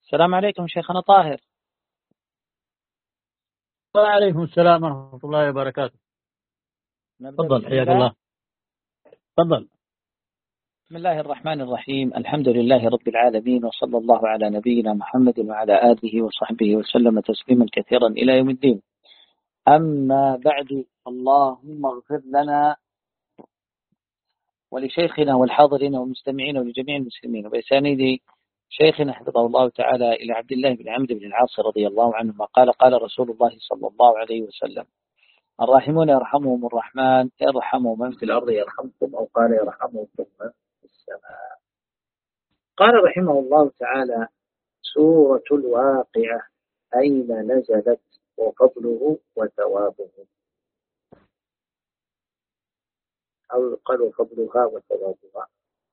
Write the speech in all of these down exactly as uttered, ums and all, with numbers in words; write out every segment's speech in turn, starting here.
السلام عليكم شيخنا طاهر. وعليكم السلام ورحمة الله وبركاته. تفضل حياك الله. تفضل. بسم الله الرحمن الرحيم، الحمد لله رب العالمين، وصلى الله على نبينا محمد وعلى آله وصحبه وسلم تسليما كثيرا إلى يوم الدين. أما بعد، اللهم اغفر لنا ولشيخنا والحاضرين والمستمعين ولجميع المسلمين، وبأسانيد شيخنا حفظه الله تعالى إلى عبد الله بن عمرو بن العاص رضي الله عنهما قال: قال رسول الله صلى الله عليه وسلم: الراحمون يرحمهم الرحمن، ارحموا من في الأرض يرحمكم، أو قال يرحمكم من في السماء. قال رحمه الله تعالى: سورة الواقعة أين نزلت وفضله وثوابه، أو قال فضلها وثوابها.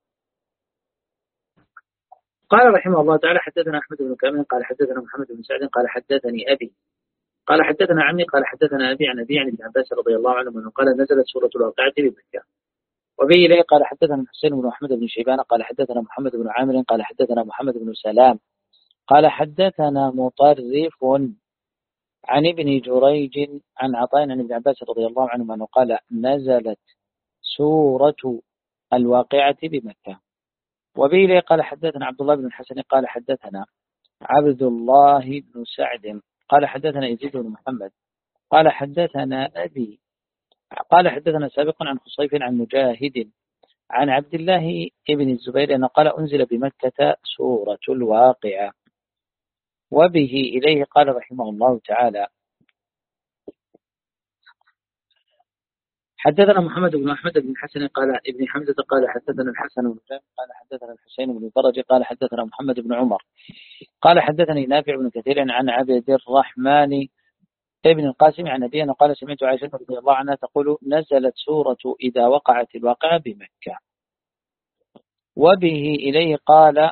قال رحمه الله تعالى: حدثنا أحمد بن كامل قال حدثنا محمد بن سعد قال حدثني أبي قال حدثنا عمي قال حدثنا أبي عن أبي عن ابن عباس رضي الله عنه أنه قال: نزلت سورة الواقعة بمكة. وبه إليه قال حدثنا الحسين بن أحمد بن شيبان قال حدثنا محمد بن عامر قال حدثنا محمد بن سلام قال حدثنا مطرف عن ابن جريج عن عطاء عن ابن عباس رضي الله عنه أنه قال: نزلت سورة الواقعة بمكة. وبه إليه قال حدثنا عبد الله بن الحسن قال حدثنا عبد الله بن سعد قال حدثنا يزيد بن محمد قال حدثنا أبي قال حدثنا سابقا عن خصيف عن مجاهد عن عبد الله بن الزبير أنه قال: أنزل بمكة سورة الواقعة. وبه إليه قال رحمه الله تعالى: حدثنا محمد بن أحمد بن حسن قال ابن حمزة قال حدثنا الحسن بن جابر قال حدثنا الحسين بن فرج قال حدثنا محمد بن عمر قال حدثني نافع بن كثير عن عبد الرحمن ابن القاسم عن أبي أنه قال: سمعت عائشة رضي الله عنها تقول: نزلت سورة إذا وقعت الواقعة بمكة. وبه إليه قال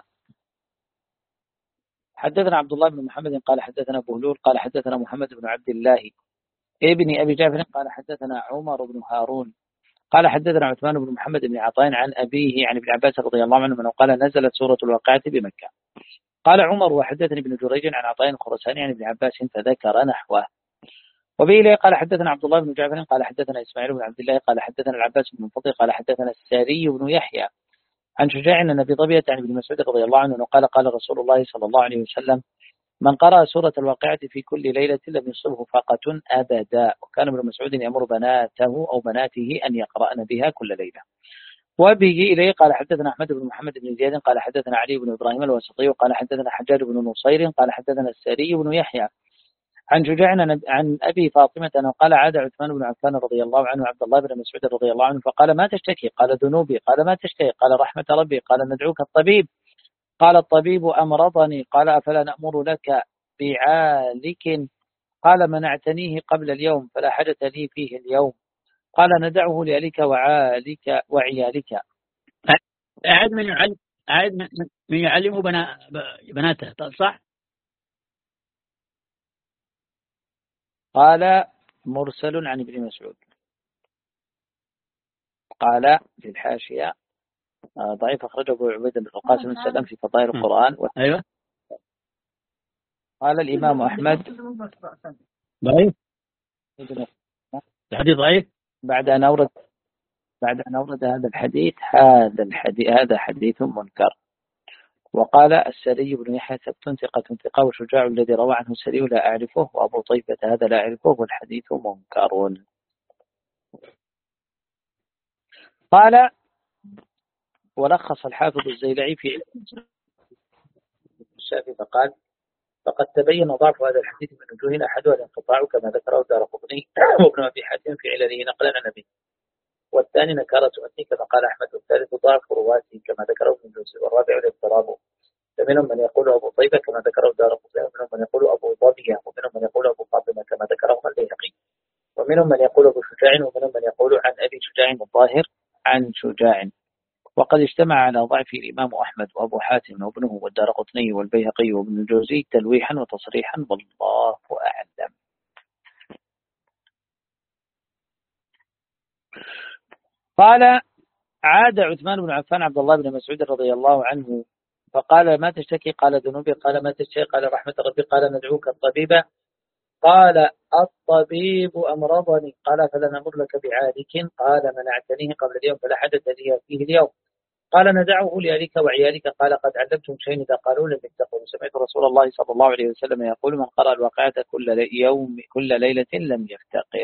حدثنا عبد الله بن محمد قال حدثنا بهلول قال حدثنا محمد بن عبد الله ابن أبي جعفر قال حدثنا عمر بن هارون قال حدثنا عثمان بن محمد بن عطاء عن أبيه عن ابن عباس رضي الله عنه أنه قال: نزلت سورة الواقعة بمكة. قال عمر: وحدثني ابن جريج عن عطاء الخرساني عن ابن عباس فذكر نحوه. وبه إليه قال حدثنا عبد الله بن جعفر قال حدثنا إسماعيل بن عبد الله قال حدثنا العباس بن منفضل قال حدثنا الساري بن يحيى عن شجاع عن أبي طبيعة عن ابن مسعود رضي الله عنه أنه قال: قال رسول الله صلى الله عليه وسلم: من قرأ سورة الواقعة في كل ليلة لم يصبه فاقة أبدا. وكان ابن مسعود يأمر بناته أو بناته أن يقرأن بها كل ليلة. وبه إليه قال حدثنا أحمد بن محمد بن زياد قال حدثنا علي بن إبراهيم الواسطي قال حدثنا حجاج بن نصير قال حدثنا الساري بن يحيى عن شجاع عن أبي فاطمة أنه قال: عاد عثمان بن عفان رضي الله عنه عبد الله بن مسعود رضي الله عنه فقال: ما تشتكي؟ قال: ذنوبي. قال: ما تشتهي؟ قال: رحمة ربي. قال: ندعوك الطبيب. قال: الطبيب أمرضني. قال: أفلا نأمر لك بعالك؟ قال: منعتنيه قبل اليوم فلا حاجة لي فيه اليوم. قال: ندعه لأهلك وعالك وعيالك. أعد من يعلم أعد من يعلم بنا بناته، صح؟ قال: مرسل عن ابن مسعود. قال في الحاشية: ضعيف أخرجه أبو عبيدة بن القاسم السلام في فضائل القرآن. أيوة. قال الإمام أحمد: ضعيف. الحديث ضعيف. بعد أن أورد بعد أن أورد هذا الحديث هذا الحديث هذا حديث منكر. وقال السري بن يحيى: ثبت ثقة ثقة، وشجاع الذي روى عنه السري لا أعرفه، وأبو طيبة هذا لا أعرفه، والحديث منكر. قال: ولخص الحافظ الزيلعي في علم الشافعي فقال: فقد تبين ضعف هذا الحديث من وجوه أحدها الانقطاع كما ذكره الدارقطني وابن أبي حاتم في علله نقلا عن أبيه، والثاني نكارة متنه كما قال أحمد، والثالث ضعف رواته كما ذكره ابن الجوزي، والرابع الاضطراب. فمنهم من يقول أبو طيبة كما ذكره الدارقطني، ومنهم من يقول أبو ظبية، ومنهم من يقول أبو فاطمة كما ذكره البيهقي، ومنهم من يقول أبو شجاع، ومنهم من يقول عن أبي شجاع الظاهر عن شجاع. وقد اجتمع على ضعف الإمام أحمد وأبو حاتم وابنه والدارقطني والبيهقي وابن الجوزي تلويحا وتصريحا، والله أعلم. قال: عاد عثمان بن عفان عبد الله بن مسعود رضي الله عنه فقال ما تشتكي؟ قال ذنوبي. قال ما تشتكي؟ قال رحمة ربي. قال ندعوك الطبيب. قال الطبيب أمرضني. قال فلن أمر لك بعالك. قال منعتنيه قبل اليوم فلا حدث لي فيه اليوم. قال ندعه لأهلك وعيالك. قال قد علمتم شيئا إذا قالوا لم يتقوا. سمعت رسول الله صلى الله عليه وسلم يقول من قرأ الواقعة كل يوم كل ليلة لم يفتقر.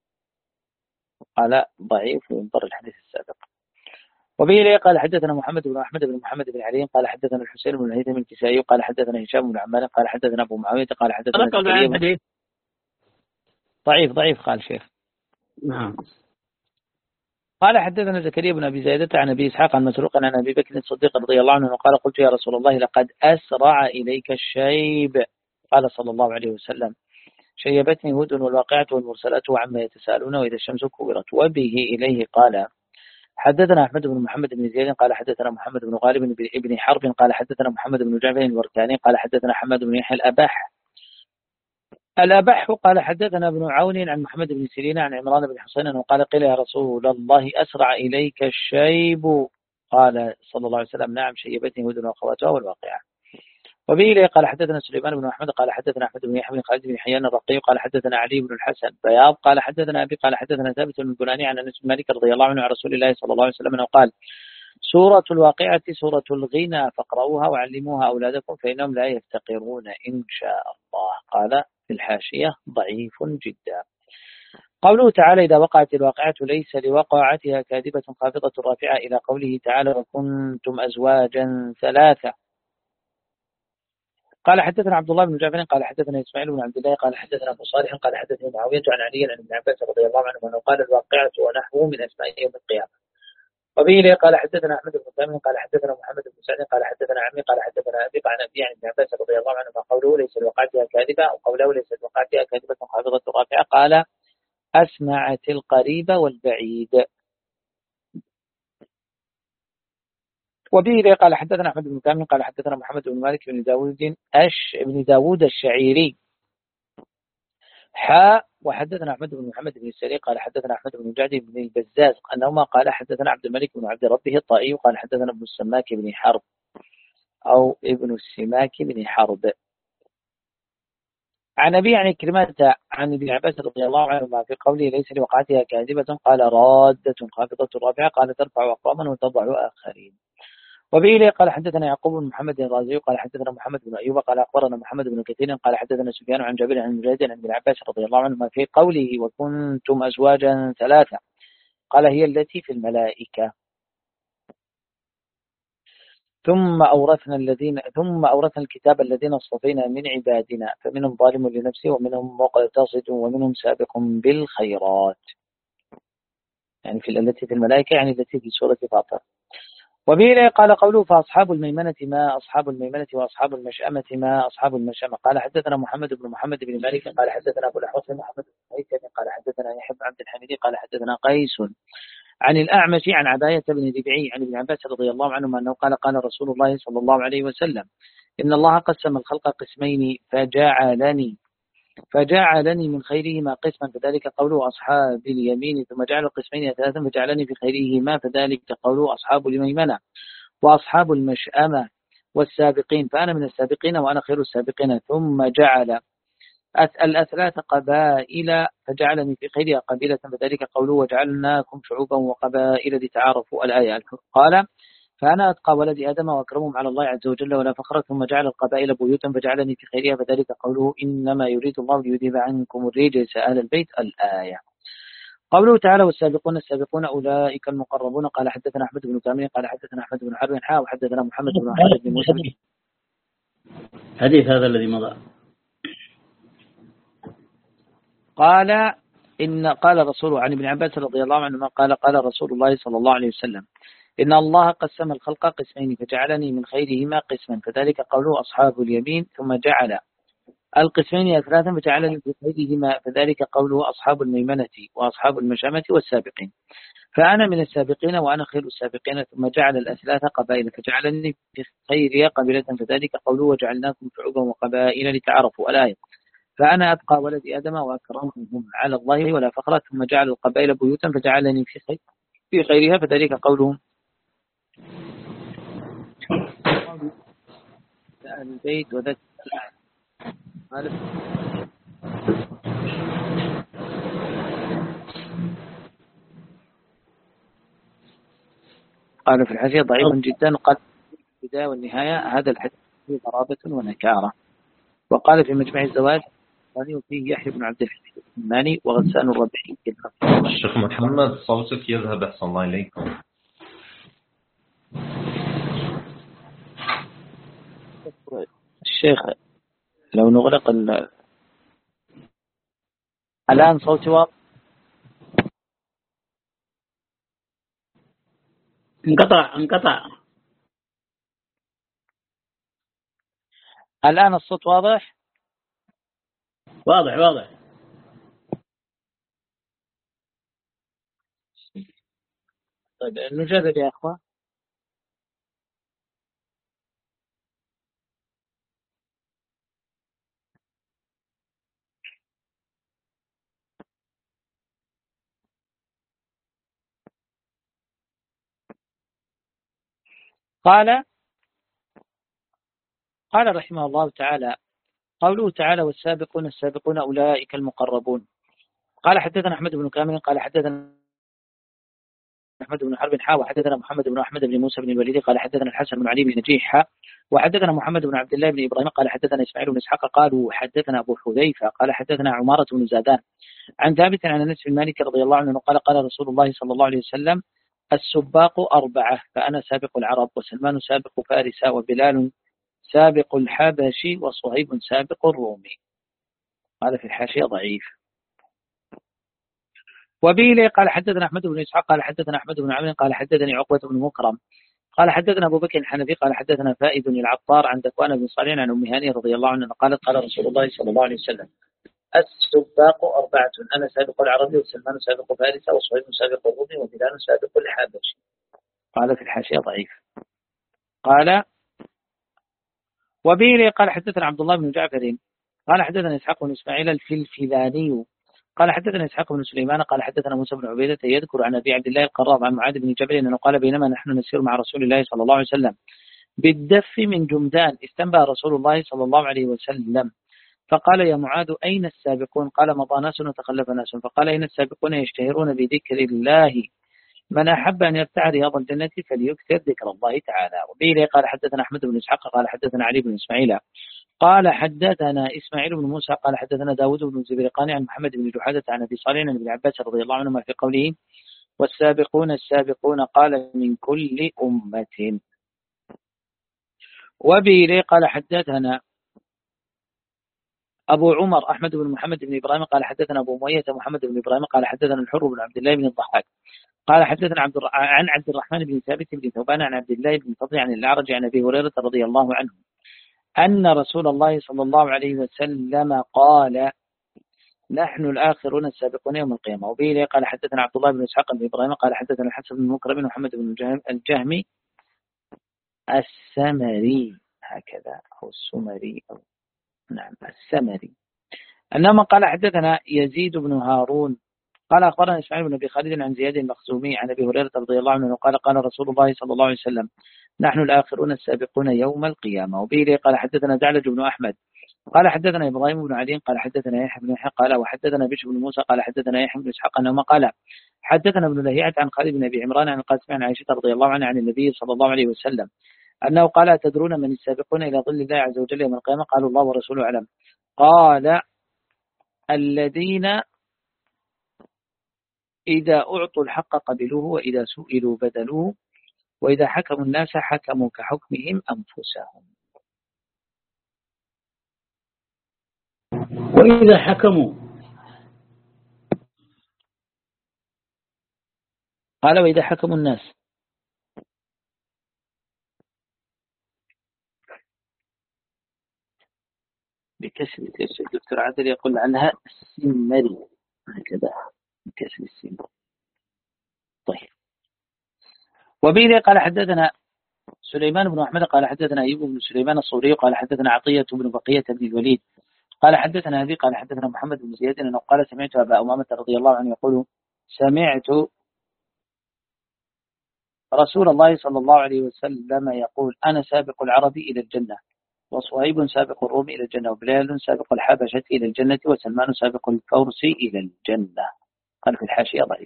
قال ضعيف وينظر الحديث السابق. وبه قال حدثنا محمد بن أحمد بن محمد بن علي قال حدثنا الحسين بن الهيثم الكسائي قال حدثنا هشام بن عمار قال حدثنا أبو معاوية قال حدثنا زكريا. ضعيف ضعيف قال شيخ. نعم. قال حدثنا زكريا بن أبي زايدة عن أبي إسحاق عن مسروق عن أبي بكر الصديق رضي الله عنه قال قلت يا رسول الله لقد أسرع إليك الشيب. قال صلى الله عليه وسلم شيبتني هود والواقعة والمرسلات وعما يتساءلون وإذا الشمس كورت. وبه إليه قال حدثنا أحمد بن محمد بن زياد قال حدثنا محمد بن غالب بن حرب قال حدثنا محمد بن جعفر الوركاني قال حدثنا حماد بن يحيى الأباح الأبح قال حدثنا ابن عون عن محمد بن سيرين عن عمران بن حسين أنه قال قيل يا رسول الله أسرع إليك الشيب. قال صلى الله عليه وسلم نعم شيبتني هود وأخواتها والواقعة. وبه إليه قال حدثنا سليمان بن أحمد قال حدثنا أحمد بن يحيى بن خالد بن حيان الرقي قال حدثنا علي بن الحسن بياض قال حدثنا أبي قال حدثنا ثابت بن البناني عن أنس بن مالك رضي الله عنه عن رسول الله صلى الله عليه وسلم أنه قال سورة الواقعة سورة الغنى فاقرؤوها وعلموها أولادكم فإنهم لا يفتقرون إن شاء الله. قال في الحاشية ضعيف جدا. قوله تعالى إذا وقعت الواقعة ليس لوقعتها كاذبة خافضة رافعة إلى قوله تعالى وكنتم أزواجا ثلاثة. قال حدثنا عبد الله بن جعفر قال حدثنا إسماعيل بن عبد الله قال حدثنا أبو صالح قال حدثني معاوية عن علي عن ابن عباس رضي الله عنه أنه قال الواقعة ونحوه من أسماء يوم القيامة. وبه قال حدثنا أحمد بن سامي قال حدثنا محمد بن سعد قال حدثنا عمي قال حدثنا أبي عن أبي عن ابن عباس رضي الله عنه ما قوله ليس لوقعتها كاذبة أو قوله ليس لوقعتها كاذبة خافضة رافعة قال أسمعت القريب والبعيد. وبه قال حدثنا أحمد بن سامي قال حدثنا محمد بن مالك بن داود أش بن داود الشعيري حاء وحدثنا أحمد بن محمد بن السري قال حدثنا أحمد بن جعد بن البزاز أنهما قال حدثنا عبد الملك بن عبد ربه الطائي قال حدثنا ابن السماك بن حرب أو ابن السماك بن حرب عن أبي عن كلمة عن ابن عباس رضي الله عنهما في قوله ليس لوقعتها كاذبة قال رادة خافضة رافعة قال ترفع أقواما وتضع آخرين. وبه قال حدثنا يعقوب بن محمد الرازي قال حدثنا محمد بن أيوب قال أخبرنا محمد بن كثير قال حدثنا سفيان عن جابر عن مجاهد عن ابن عباس رضي الله عنهما في قوله وكنتم أزواجا ثلاثة قال هي التي في الملائكة. ثم أورثنا الذين ثم أورثنا الكتاب الذين اصطفينا من عبادنا فمنهم ظالم لنفسه ومنهم مقتصد ومنهم سابق بالخيرات يعني في التي في الملائكة يعني التي في سورة فاطر. وبه قال قوله فأصحاب الميمنة ما أصحاب الميمنة وأصحاب المشأمة ما أصحاب المشأمة. قال حدثنا محمد بن محمد بن مالك قال حدثنا أبو الأحوص محمد بن هيثم قال حدثنا يحيى بن عبد الحميد قال حدثنا قيس عن الأعمش عن عباية بن ربيعي عن ابن عباس رضي الله عنهما أنه قال قال رسول الله صلى الله عليه وسلم إن الله قسم الخلق قسمين فجعلني فجعلني من خيرهما قسما فذلك قوله أصحاب اليمين ثم جعل القسمين ثلاثا فجعلني في خيرهما فذلك قوله أصحاب الميمنة وأصحاب المشأمة والسابقين فأنا من السابقين وأنا خير السابقين. ثم جعل الأثلاث قبائل فجعلني في خيرها قبيلة فذلك قوله وجعلناكم شعوبا وقبائل لتعارفوا الآية. قال فأنا أتقى ولد آدم وأكرمهم على الله عز وجل ولا فخر ثم جعل القبائل بيوتا فجعلني في خيرها فذلك قوله إنما يريد الله ليذهب عنكم الرجس أهل البيت الآية. قوله تعالى والسابقون السابقون أولئك المقربون. قال حدثنا أحمد بن كامل قال حدثنا أحمد بن حرب حاء وحدثنا محمد بن أحمد بن موسى. حديث هذا الذي مضى قال إن قال رسول عن ابن عباس رضي الله عنهما قال قال رسول الله صلى الله عليه وسلم إن الله قسم الخلق قسمين فجعلني من خيرهما قسما فذلك قوله أصحاب اليمين ثم جعل القسمين ثلاثا فجعلني في خيرهما فذلك قوله أصحاب الميمنة وأصحاب المشأمة والسابقين فأنا من السابقين وأنا خير السابقين. ثم جعل الأثلاث قبائل فجعلني في خيرها قبيلة فذلك قوله وجعلناكم شعوبا وقبائل لتعارفوا الآية. فأنا أتقى ولد آدم وأكرمهم على الله ولا فخر ثم جعل القبائل بيوتا فجعلني في خير في خيرها فذلك قوله أهل البيت وذكر قال قالوا في الحاشية ضعيف جدا. قال في البداية والنهاية هذا الحديث فيه ضرابة ونكارة. وقال في مجمع الزواج وفيه يحيى بن عبد الحميد الثماني وغسان الربحي. الشيخ محمد صوتك يذهب أحسن الله إليكم. الشيخ لو نغلق ال... الآن صوتي واضح. انقطع انقطع الآن الصوت واضح. واضح واضح. طيب نجرب يا أخوة. قال قال رحمه الله تعالى قوله تعالى والسابقون السابقون أولئك المقربون. قال حدثنا أحمد بن كامل قال حدثنا أحمد بن حرب حا وحدثنا محمد بن أحمد بن موسى بن الوليد قال حدثنا الحسن بن علي بن نجيح حا وحدثنا محمد بن عبد الله بن إبراهيم قال حدثنا إسماعيل بن إسحاق قالوا حدثنا أبو حذيفة قال حدثنا عمارة بن زادان عن ثابت عن أنس بن مالك رضي الله عنه قال قال رسول الله صلى الله عليه وسلم السباق أربعة فأنا سابق العرب وسلمان سابق فارس وبلال سابق الحبشي وصهيب سابق الرومي. قال في الحاشية ضعيف. وبه قال حدثنا أحمد بن إسحاق قال حدثنا أحمد بن عمرو قال حدثني عقبة بن مكرم قال حدثنا أبو بكر الحنفي قال حدثنا فائد العطار عن ذكوان بن صالح عن أم هاني رضي الله عنها قالت قال رسول الله صلى الله عليه وسلم السباق أربعة أنا سابق العربي وسلمان سابق فارس وصهيب سابق الرومي وبلال سابق الحبشي. قال في الحاشية ضعيف. قال وبه قال حدثنا عبد الله بن جعفر قال حدثنا إسحاق بن إسماعيل الفلفلاني قال حدثنا إسحاق بن سليمان قال حدثنا موسى بن عبيدة يذكر عن أبي عبد الله القراض عن معاذ بن جبل أنه قال بينما نحن نسير مع رسول الله صلى الله عليه وسلم بالدف من جمدان استنبأ رسول الله صلى الله عليه وسلم فقال يا معاذ أين السابقون؟ قال مضى ناس وتخلف ناس. فقال أين السابقون يشتهرون بذكر الله من أحب أن يرتع رياض الجنة فليكثر ذكر الله تعالى. وبه قال حدثنا أحمد بن إسحاق قال حدثنا علي بن إسماعيل قال حدثنا إسماعيل بن موسى قال حدثنا داود بن الزبرقاني عن محمد بن جحادة عن أبي صالح عن ابن عباس رضي الله عنهما في قوله والسابقون السابقون قال من كل أمة. وبه قال حدثنا أبو عمر أحمد بن محمد بن إبراهيم قال حدثنا أبو أمية محمد بن إبراهيم قال حدثنا الحر بن عبد الله بن الضحاك قال حدثنا عبد عن عبد الرحمن بن ثابت بن ثوبان عن عبد الله بن فضل عن الأعرج عن أبي هريرة رضي الله عنه أن رسول الله صلى الله عليه وسلم قال نحن الآخرون السابقون يوم القيامة. وبه قال حدثنا عبد الله بن إسحاق بن إبراهيم قال حدثنا الحسن بن مكرم محمد بن الجهمي السمري هكذا أو السمري أو نعم السمري أنما قال حدثنا يزيد بن هارون قال أخبرنا إسماعيل بن أبي خالد عن زياد المخزومي عن أبي هريرة رضي الله عنه قال قال رسول الله صلى الله عليه وسلم نحن الآخرون السابقون يوم القيامة. وبه قال حدثنا دعلج بن أحمد قال حدثنا إبراهيم بن علي قال حدثنا يحيى بن يحيى قال وحدثنا بشر بن موسى قال حدثنا يحيى بن إسحاق أنهما قال حدثنا ابن لهيعة عن خالد بن أبي عمران عن القاسم عن عائشة رضي الله عنها عن النبي صلى الله عليه وسلم أنه قال تدرون من السابقون إلى ظل الله عز وجل يوم القيامة؟ قالوا الله ورسوله أعلم. قال الذين إذا أعطوا الحق قبلوه وإذا سئلوا بدلوه وإذا حكموا الناس حكموا كحكمهم أنفسهم. وإذا حكموا قال وإذا حكموا الناس بكسر الدكتور عادل يقول عنها السمري هكذا بكسر السين. طيب. وبه قال حدثنا سليمان بن أحمد قال حدثنا أيوب بن سليمان الصوري قال حدثنا عطية بن بقية بن الوليد قال حدثنا أبي قال حدثنا محمد بن زياد أنه قال سمعت أبا أمامة رضي الله عنه يقول سمعت رسول الله صلى الله عليه وسلم يقول أنا سابق العرب إلى الجنة وصهيب سابق الروم إلى الجنة وبلال سابق الحبشة إلى الجنة وسلمان سابق الفرس إلى الجنة. قال في الحاشية ضعيف.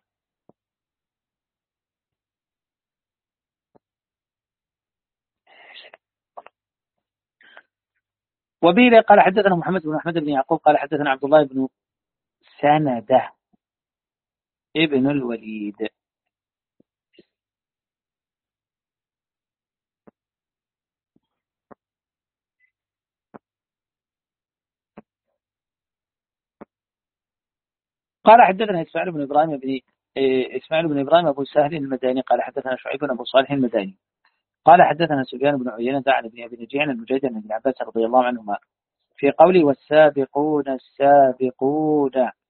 وبه قال حدثنا محمد بن أحمد بن يعقوب قال حدثنا عبد الله بن سندة ابن الوليد قال حدثنا إسماعيل بن إبراهيم بن إسماعيل بن إبراهيم أبو سهل المداني قال حدثنا شعيب بن أبو صالح المداني قال حدثنا سفيان بن عيينة عن ابن أبي نجيع عن المجاهد عن ابن عباس رضي الله عنهما في قوله والسابقون السابقون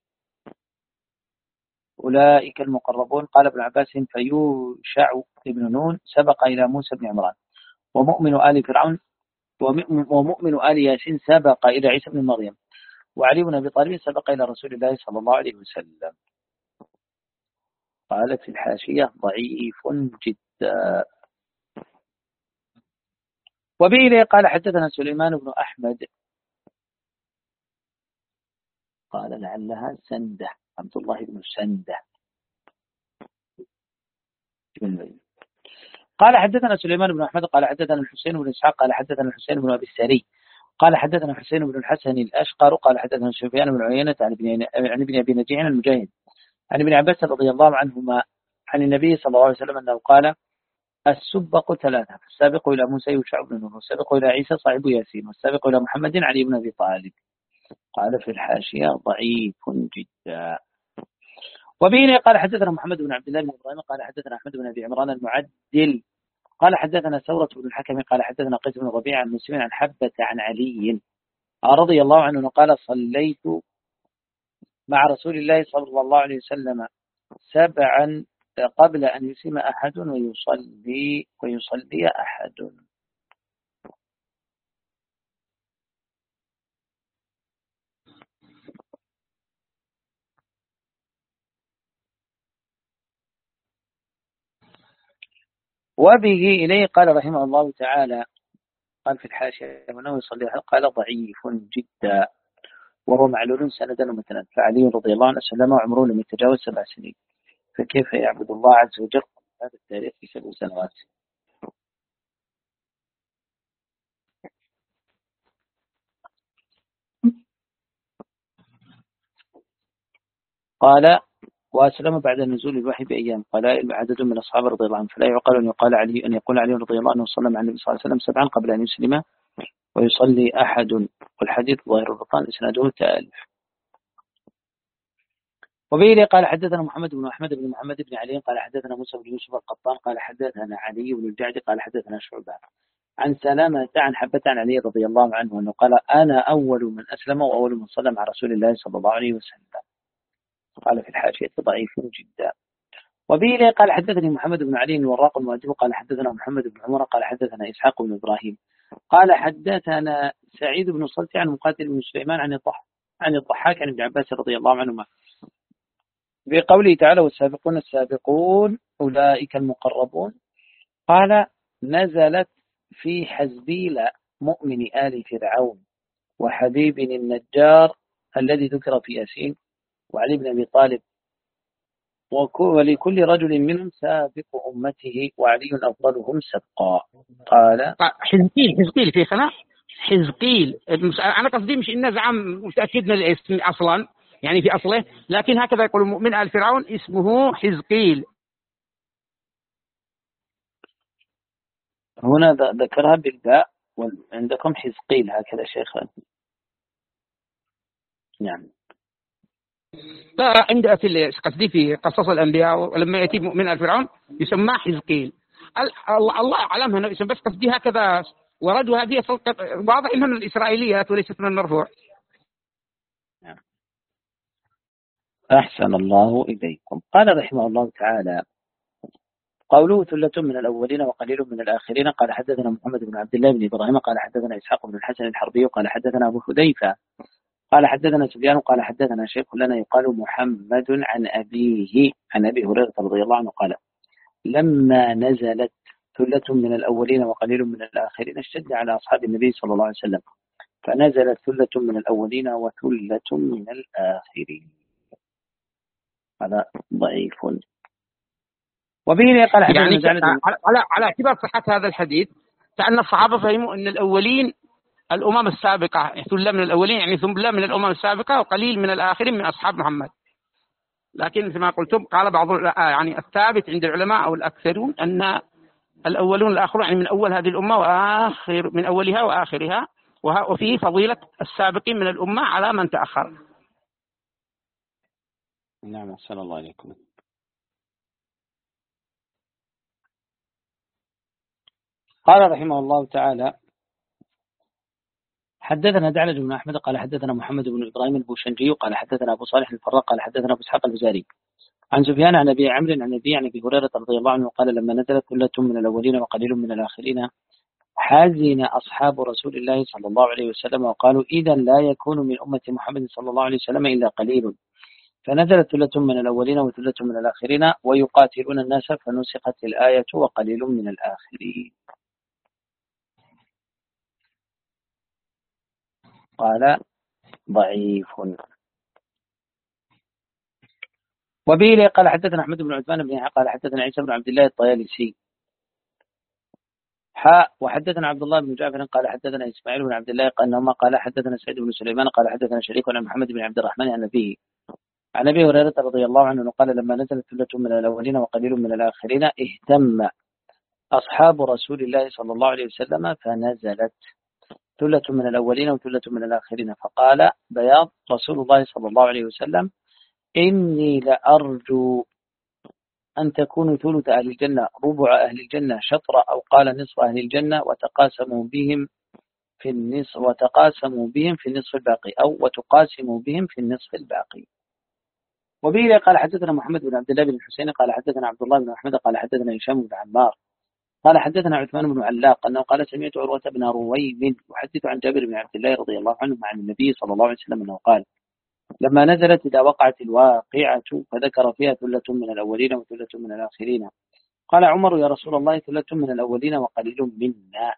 أولئك المقربون. قال ابن عباس فيوشع بن نون سبق إلى موسى بن عمران ومؤمن آل فرعون ومؤمن آل ياسين سبق إلى عيسى بن مريم وعلي بن أبي طالب سبق إلى رسول الله صلى الله عليه وسلم. قالت في الحاشية ضعيف جدا. وبه قال حدثنا سليمان بن أحمد قال لعلها سندة عبد الله بن سندة قال حدثنا سليمان بن أحمد قال حدثنا الحسين بن إسحاق قال حدثنا الحسين بن أبي السري قال حدثنا حسين بن الحسن الأشقر قال حدثنا سفيان بن عيينة عن ابن أبي نجيع عن المجاهد عن ابن عباس رضي الله عنهما عن النبي صلى الله عليه وسلم أنه قال السبق ثلاثة فالسابق إلى موسى يوشع بن نون والسابق إلى عيسى صاحب ياسين والسابق إلى محمد علي بن أبي طالب. قال في الحاشية ضعيف جدا. وبه قال حدثنا محمد بن عبد الله بن إبراهيم قال حدثنا أحمد بن أبي عمران المعدل قال حدثنا ثورة بن الحكم قال حدثنا قيس بن ربيعة عن مسلم عن حبة عن علي رضي الله عنه قال صليت مع رسول الله صلى الله عليه وسلم سبعا قبل أن يسلم أحد ويصلي ويصلي أحد. وبه إليه قال رحمه الله تعالى قال في الحاشية وأنه يصلي قال ضعيف جدا وهو معلول سندا ومتنا فعلي رضي الله عنه سلم وعمره لم يتجاوز سبع سنين فكيف يعبد الله عز وجل هذا التاريخ في سبع سنوات. قال وأسلم بعد نزول الوحي بأيام قال عدد من أصحاب رضي الله عنهم فلا يعقل أن يقال علي أن يقول علي رضي الله عنه صلى مع النبي صلى الله عليه وسلم سبعا قبل أن يسلم ويصلي أحد والحديث ظاهر البطان إسناده تألف. وبه قال حدثنا محمد بن أحمد بن محمد بن علي قال حدثنا موسى بن يوسف القطان قال حدثنا علي بن الجعد قال حدثنا شعبة عن سلامة عن حبة عن علي رضي الله عنه أنه قال أنا أول من أسلم وأول من صلى مع رسول الله صلى الله عليه وسلم. قال في الحاشية ضعيف جدا. وبه قال حدثني محمد بن علي الوراق المؤدب قال حدثنا محمد بن عمر قال حدثنا إسحاق بن إبراهيم قال حدثنا سعيد بن صلت عن مقاتل بن سليمان عن الضحاك عن الضحاك عن ابن عباس رضي الله عنهما بقوله تعالى والسابقون السابقون أولئك المقربون. قال نزلت في حزبيل مؤمن آل فرعون وحبيب النجار الذي ذكر في ياسين وعلي بن أبي طالب ولكل رجل منهم سابق أمته وعلي أفضلهم سبقا. قال حزقيل حزقيل في خلاف حزقيل أنا قصدي مش إنه زعم متأكدنا الاسم أصلا يعني في أصله لكن هكذا يقول مؤمن آل فرعون اسمه حزقيل. هنا ذكرها بالباء وعندكم حزقيل هكذا شيخان. نعم لا عند في قصدي في قصص الأنبياء ولما يأتي مؤمن آل فرعون يسمى حزقيل الله الله أعلم هنا اسم بس قصدي هكذا ورد وهذه واضح إنها من الإسرائيليات وليست من المرفوع. نعم. أحسن الله إليكم. قال رحمه الله تعالى قوله ثلة من الأولين وقليل من الآخرين. قال حدثنا محمد بن عبد الله بن إبراهيم قال حدثنا إسحاق بن الحسن الحربي قال حدثنا أبو حذيفة قال حدثنا سفيان قال حدثنا شيخ لنا يقال محمد عن أبيه عن أبي هريرة رضي الله عنه قال لما نزلت ثلة من الأولين وقليل من الآخرين اشتد على أصحاب النبي صلى الله عليه وسلم، فنزلت ثلة من الأولين وثلة من الآخرين. هذا ضعيف. وبه قال يعني حدثنا على على اعتبار صحة هذا الحديث، كأن الصحابة فهموا أن الأولين الأمم السابقة، ثلة من الأولين يعني ثلة من الأمم السابقة وقليل من الآخرين من أصحاب محمد. لكن كما قلتم قال بعض يعني الثابت عند العلماء أو الأكثرون أن الأولون الآخرون يعني من أول هذه الأمة وآخر من أولها وآخرها، وفيه فضيلة السابقين من الأمة على من تأخر. نعم، أحسن الله عليكم. قال رحمه الله تعالى: حدثنا دعلج بن أحمد قال حدثنا محمد بن إبراهيم البوشنجي قال حدثنا أبو صالح الفراق قال حدثنا أبو إسحاق البزاري عن سفيان عن أبي عمرو عن أبي عن أبي هريرة رضي الله عنه قال: لما نزلت ثلة من الأولين وقليل من الآخرين حزن أصحاب رسول الله صلى الله عليه وسلم وقالوا: إذا لا يكون من أمة محمد صلى الله عليه وسلم إلا قليل. فنزلت ثلة من الأولين وثلة من الآخرين ويقاتلون الناس فنسخت الآية وقليل من الآخرين. قال: ضعيف. وبه قال حدثنا أحمد بن عثمان بن قال حدثنا عيسى بن عبد الله الطيالسي حاء وحدثنا عبد الله بن جعفر قال حدثنا إسماعيل بن عبد الله أنهما قال حدثنا سعيد بن سليمان قال حدثنا شريك عن محمد بن عبد الرحمن عن أبيه عن أبي هريرة رضي الله عنه قال: لما نزلت ثلة من الأولين وقليل من الآخرين اهتم أصحاب رسول الله صلى الله عليه وسلم فنزلت ثلة من الأولين وثلة من الآخرين، فقال بياض رسول الله صلى الله عليه وسلم: إني لأرجو أن تكونوا ثلث أهل الجنة ربع أهل الجنة شطر أو قال نصف أهل الجنة وتقاسموا بهم في النصف وتقاسموا بهم في النصف الباقي أو وتقاسموا بهم في النصف الباقي. وبه قال حدثنا محمد بن عبد الله بن الحسين قال حدثنا عبد الله بن أحمد قال حدثنا هشام بن عمار قال حدثنا عثمان بن علاق أنه قال: سمعت عروة بن رويم يحدث عن جابر بن عبد الله رضي الله عنه عن النبي صلى الله عليه وسلم أنه قال: لما نزلت إذا وقعت الواقعة فذكر فيها ثلة من الأولين وثلة من الآخرين، قال عمر: يا رسول الله ثلة من الأولين وقليل منا.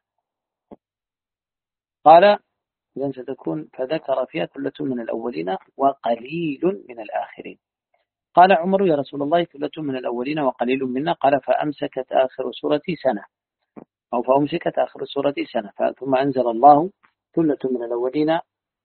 قال: إذن ستكون فذكر فيها ثلة من الأولين وقليل من الآخرين. قال عمر: يا رسول الله ثلة من الأولين وقليل منا. قال: فأمسكت آخر سورة سنة أو فأمسكت آخر سورة سنة ثم أنزل الله: ثلة من الأولين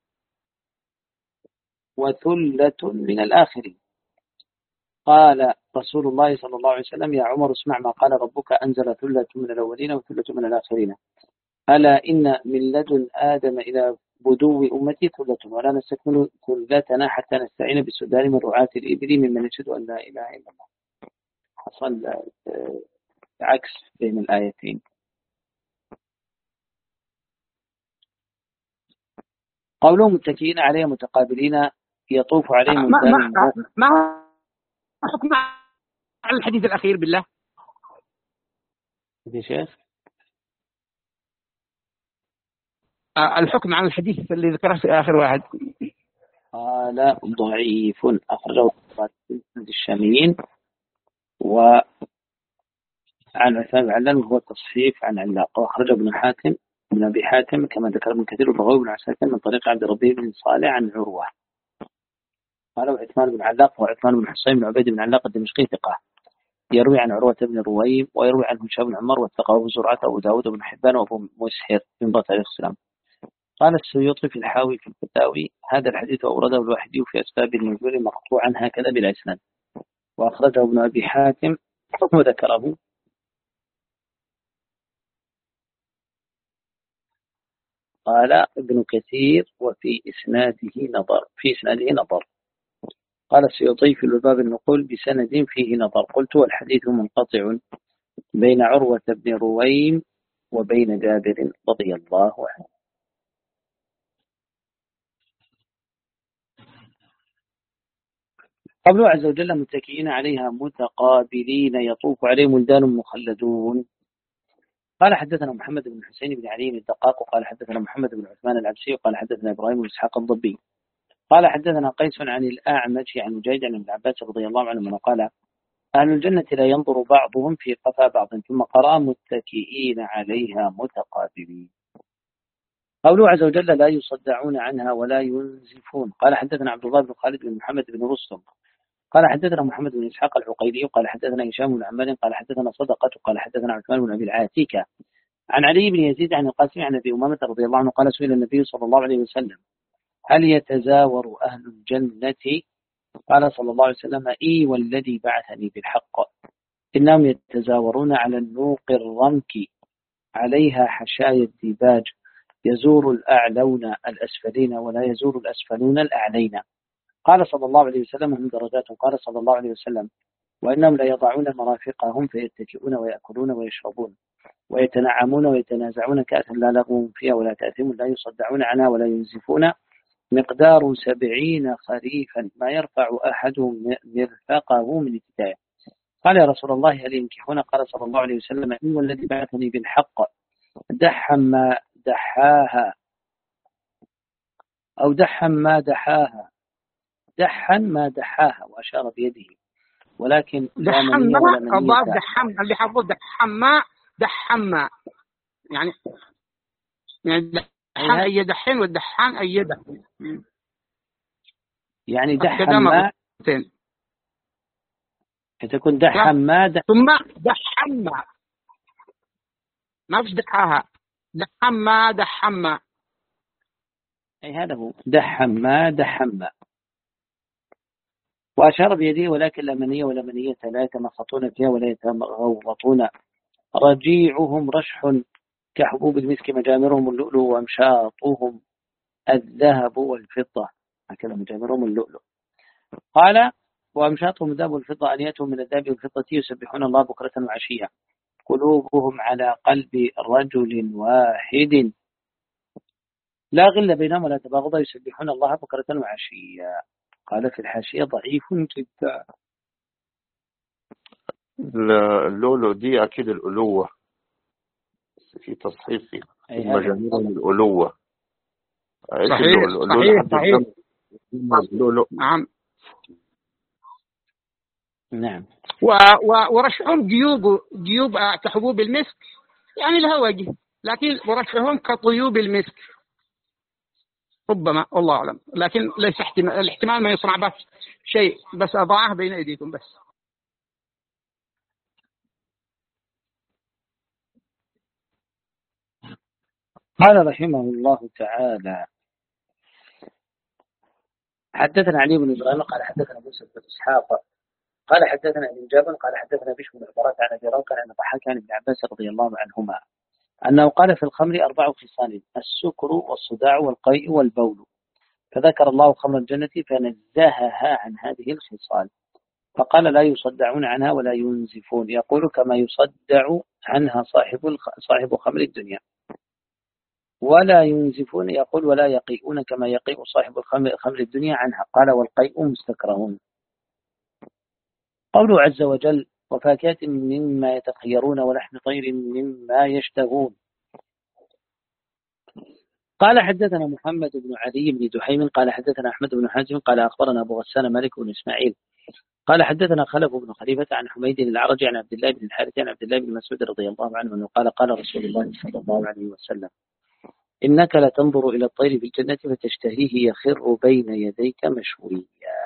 وثلة من الآخرين. قال رسول الله صلى الله عليه وسلم: يا عمر اسمع ما قال ربك: أنزل ثلة من الأولين وثلة من الآخرين. ألا إن من لدن آدم إلى بدو أمتي ثلة ولا نستكمل ثلتنا حتى نستعين بالسدان من رعاة الإبل ممن يشهد أن لا إله إلا الله. حصل عكس بين الآيتين. قولهم متكئين عليه متقابلين يطوف عليهم ما ما ما حكم على الحديث الأخير بالله يا شيخ؟ الحكم على الحديث اللي ذكره في آخر واحد. قال: ضعيف أخرجه الشاميين وعن عثمان بن علان وهو تصحيف عن علاق، وأخرجه ابن حاتم ابن أبي حاتم كما ذكر ابن كثير وبغوي بن عساكر من طريق عبد ربه بن صالح عن عروة. قال عثمان بن علاق وعثمان بن حسين بن عبيد بن علاق الدمشقي ثقة، يروي عن عروة بن رويم ويروي عن هشام بن عمر والثقة وابو زرعة وابو داود بن حبان وابو مسهر من بطل الإسلام. قال السيوطي في الحاوي في الفتاوي: هذا الحديث أورده الواحدي في أسباب النزول مقطوعا هكذا بلا إسناد، وأخرجه ابن أبي حاتم وذكره. قال ابن كثير: وفي إسناده نظر في إسناده نظر. قال السيوطي في الباب النقول: بسند فيه نظر. قلت: والحديث منقطع بين عروة بن رويم وبين جابر رضي الله عنه. قوله عز وجل: متكئين عليها متقابلين يطوف عليهم ولدان مخلدون. قال حدثنا محمد بن حسين بن علي الدقاق قال حدثنا محمد بن عثمان العبسي قال حدثنا إبراهيم بن إسحاق الضبي قال حدثنا قيس عن الأعمش عن مجاهد عن ابن عباس رضي الله عنه قال: أهل الجنة لا ينظر بعضهم في قفا بعض، ثم قرأ متكئين عليها متقابلين. قوله عز وجل لا يصدعون عنها ولا ينزفون. قال حدثنا عبد الله بن خالد بن محمد بن رستم قال حدثنا محمد بن إسحاق العقيلي قال حدثنا هشام بن عمار قال حدثنا صدقة قال حدثنا عثمان بن أبي العاتكة عن علي بن يزيد عن القاسم عن أبي أمامة رضي الله عنه قال سئل النبي صلى الله عليه وسلم هل يتزاور أهل الجنة؟ قال صلى الله عليه وسلم إي والذي بعثني بالحق إنهم يتزاورون على النوق الرمك عليها حشايا الديباج يزور الأعلون الأسفلين ولا يزور الأسفلون الأعلين. قال صلى الله عليه وسلم هم درجات. قال صلى الله عليه وسلم وإنهم لا يضعون مرافقهم فيتكئون ويأكلون ويشربون ويتنعمون ويتنازعون كأسا لا لغو فيها ولا تأثيم لا يصدعون عنها ولا ينزفون مقدار سبعين خريفا ما يرفع أحدهم مرفقه من ابتدائه. قال يا رسول الله هل ينكحون؟ قال صلى الله عليه وسلم إن والذي بعثني بالحق دحا ما دحاها أو دحا ما دحاها دحا ما دحاها وأشار بيده ولكن لا منية ولا منية. أضاف دحم اللي حفظ دحما دحما يعني يعني دحان أي دحين والدحان أي دحين يعني دحما تكون دحما دح... ثم دحما ما فيش دحاها دحما دحما أي هذا هو دحما دحما وأشار بيده ولكن لا منية ولا منية لا يتمخطون فيها ولا يتغوطون رجيعهم رشح كحبوب المسك مجامرهم اللؤلؤ وأمشاطهم الذهب والفضة هكذا مجامرهم اللؤلؤ. قال وأمشاطهم الذهب والفضة أنيتهم من الذهب والفضة يسبحون الله بكرة وعشية قلوبهم على قلب رجل واحد لا غل بينهم ولا تباغض يسبحون الله بكرة وعشية. قال في الحاشية ضعيف جدا. اللؤلؤ دي أكيد الألوة في تصحيف فيها مجامير الألوة. صحيح صحيح صحيح نعم نعم. ورشحهم جيوب جيوب كحبوب المسك يعني لها وجه لكن ورشحهم كطيوب المسك ربما والله أعلم لكن ليس احتمال الاحتمال ما يصنع به شيء بس أضعه بين أيديكم بس. قال رحمه الله تعالى حدثنا علي بن إبراهيم قال حدثنا موسى بن إسحاق قال حدثنا ابن جابر قال حدثنا بشر بن عبارة عن أبي روكان عن ضحاك عن ابن عباس رضي الله عنهما أنه قال في الخمر أربع خصال السكر والصداع والقيء والبول فذكر الله خمر الجنة فنزهها عن هذه الخصال فقال لا يصدعون عنها ولا ينزفون يقول كما يصدع عنها صاحب الخ... صاحب خمر الدنيا ولا ينزفون يقول ولا يقيئون كما يقيء صاحب الخمر الدنيا عنها. قال والقيء مستكرهون. قوله عز وجل وفاكهة مما يتخيرون ولحم طير مما يشتهون. قال حدثنا محمد بن علي بن دحيم قال حدثنا أحمد بن حازم قال أخبرنا أبو غسان مالك بن إسماعيل قال حدثنا خلف بن خليفة عن حميد العرج عن عبد الله بن الحارث عن عبد الله بن مسعود رضي الله عنه أنه قال قال رسول الله صلى الله عليه وسلم إنك لتنظر إلى الطير في الجنة فتشتهيه يخر بين يديك مشويا.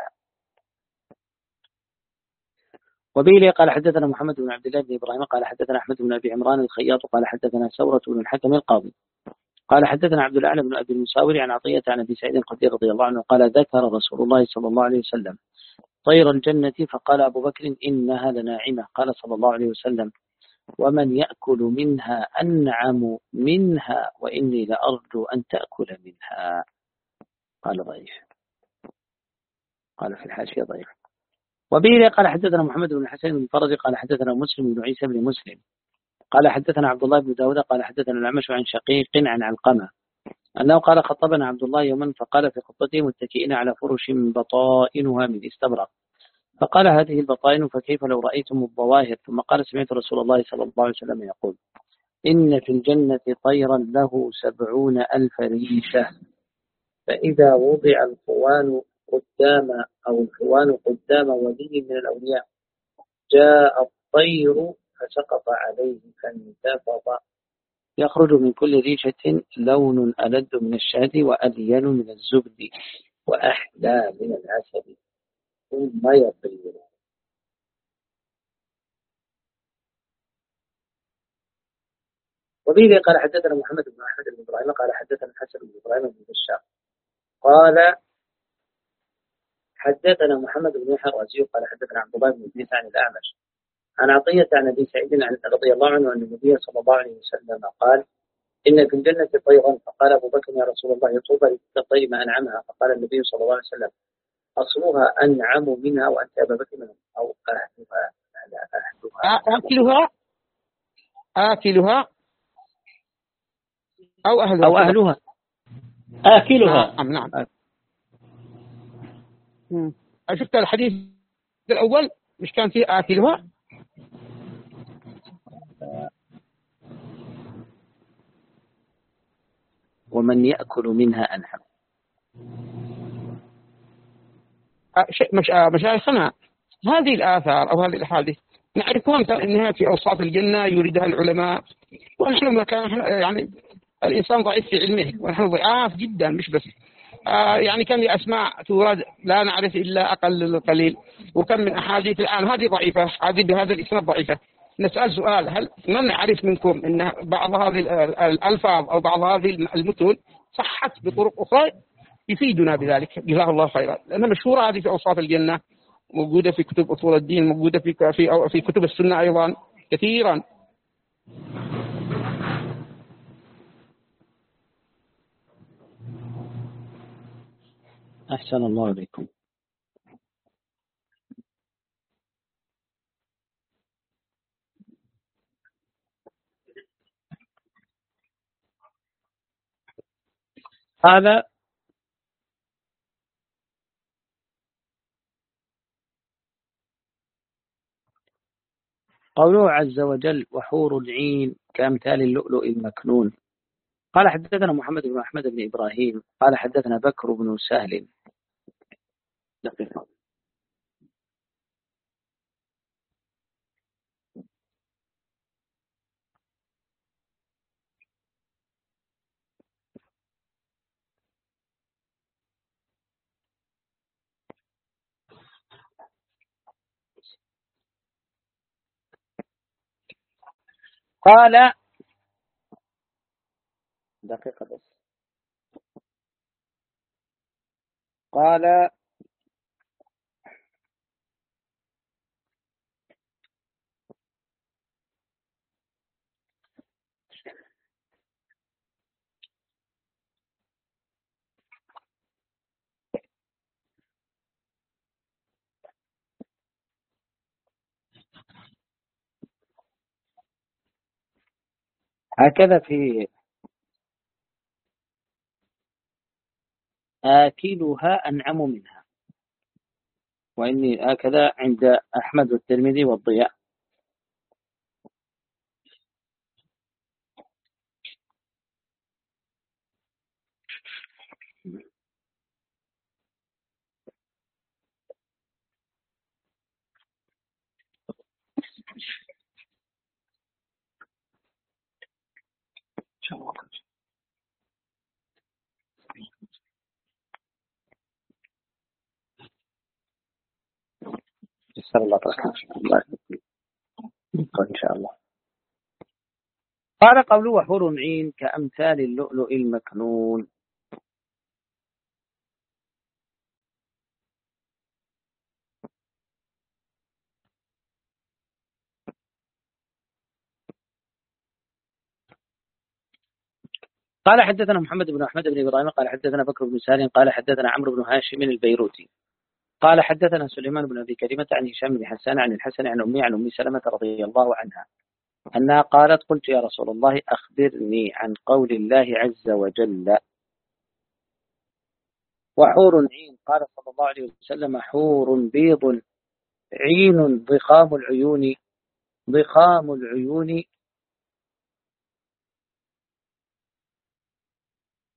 وبه قال حدثنا محمد بن عبد الله بن إبراهيم قال حدثنا أحمد بن أبي عمران الخياط قال حدثنا ثورة بن الحكم القاضي قال حدثنا عبد الأعلى بن أبي المساور عن عطية عن أبي سعيد الخدري رضي الله عنه قال ذكر رسول الله صلى الله عليه وسلم طير الجنة فقال أبو بكر إنها لناعمة قال صلى الله عليه وسلم ومن يأكل منها أنعم منها وإني لأرجو أن تأكل منها. قال ضعيف. قال في الحاشية ضعيف. وبه قال حدثنا محمد بن الحسن بن فرج قال حدثنا مسلم بن عيسى بن مسلم قال حدثنا عبد الله بن داود قال حدثنا الأعمش عن شقيق عن علقمة أنه قال خطبنا عبد الله يوما فقال في خطبته متكئين على فرش بطائنها من استبرق فقال هذه البطائن فكيف لو رأيتم الظواهر ثم قال سمعت رسول الله صلى الله عليه وسلم يقول إن في الجنة طيرا له سبعون ألف ريشة فإذا وضع الخوان قدام أو الخوان قدام ولي من الأولياء جاء الطير فسقط عليه فانتفض. يخرج من كل ريشة لون ألد من الشهد وألين من الزبد وأحلى من العسل ثم يطير. وبه قال حدثنا محمد بن أحمد بن إبراهيم قال حدثنا الحسن بن إبراهيم بن بشار قال حدثنا محمد بن يحيى الرازي قال حدثنا عبد الله بن إدريس عن الأعمش عن عطية عن أبي سعيد رضي الله عنه أن النبي صلى الله عليه وسلم قال إن في الجنة طيرا. فقال أبو بكر يا رسول الله طوبى للطير ما أنعمها. فقال النبي صلى الله عليه وسلم أصلها أنعم منها وأنت أبا بكر منهم أو أهلها على أهلها آكلها آكلها أو أهلها أو أهلها آكلها. نعم نعم. شفت الحديث الأول مش كان فيه آكلها؟ ومن يأكل منها أنعم. مشايخنا هذه الآثار أو هذه الأحاديث نعرفها أنها في أوصاف الجنة يريدها العلماء، ونحن ما كان يعني الإنسان ضعيف في علمه ونحن ضعاف جدا مش بس آه يعني كم أسماء تورد لا نعرف إلا أقل القليل، وكم من أحاديث الآن هذه ضعيفة هذه بهذا الإسناد ضعيفة. نسأل سؤال، هل من نعرف منكم أن بعض هذه الألفاظ أو بعض هذه المتون صحت بطرق أخرى يفيدنا بذلك؟ جزاه الله خيرا. لأنها مشهورة هذه في أوصاف الجنة، موجودة في كتب أصول الدين، موجودة في في في كتب السنة أيضا كثيرا. أحسن الله عليكم. هذا قوله عز وجل وحور العين كأمثال اللؤلؤ المكنون. قال حدثنا محمد بن أحمد بن إبراهيم قال حدثنا بكر بن سهل دقيقة. قال دقيقة بس. قال هكذا في آكلها أنعم منها، وإني هكذا عند أحمد والترمذي والضياء. يسر الله الله إن شاء الله. قال قوله وحور عين كأمثال اللؤلؤ المكنون. قال حدثنا محمد بن أحمد بن إبراهيم قال حدثنا بكر بن سالم قال حدثنا عمرو بن هاشم البيروتي قال حدثنا سليمان بن أبي كريمة عن هشام بن حسان عن الحسن عن أمي عن أم سلمة رضي الله عنها أنها قالت قلت يا رسول الله أخبرني عن قول الله عز وجل وحور عين. قال صلى الله عليه وسلم حور بيض عين ضخام العيون ضخام العيون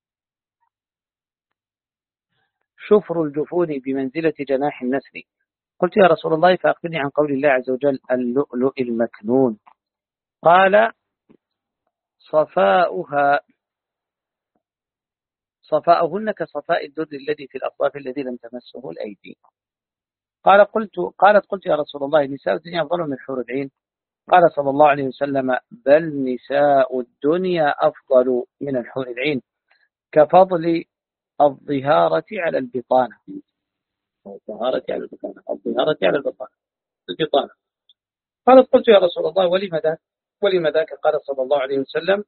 شفر الجفون بمنزلة جناح النسل قلت يا رسول الله فأخبرني عن قول الله عز وجل اللؤلؤ المكنون. قال صفاؤها صفاؤهن كصفاء الدر الذي في الأصواف الذي لم تمسه الأيدي. قال قلت قالت قلت يا رسول الله نساء الدنيا أفضل من حور العين؟ قال صلى الله عليه وسلم بل نساء الدنيا أفضل من الحور العين كفضل الظهارة على البطانة. الظهارة على البطانة الظهارة على البطانة البطانة. قالت قلت يا رسول الله ولم ذاك ولم ذاك؟ قال صلى الله عليه وسلم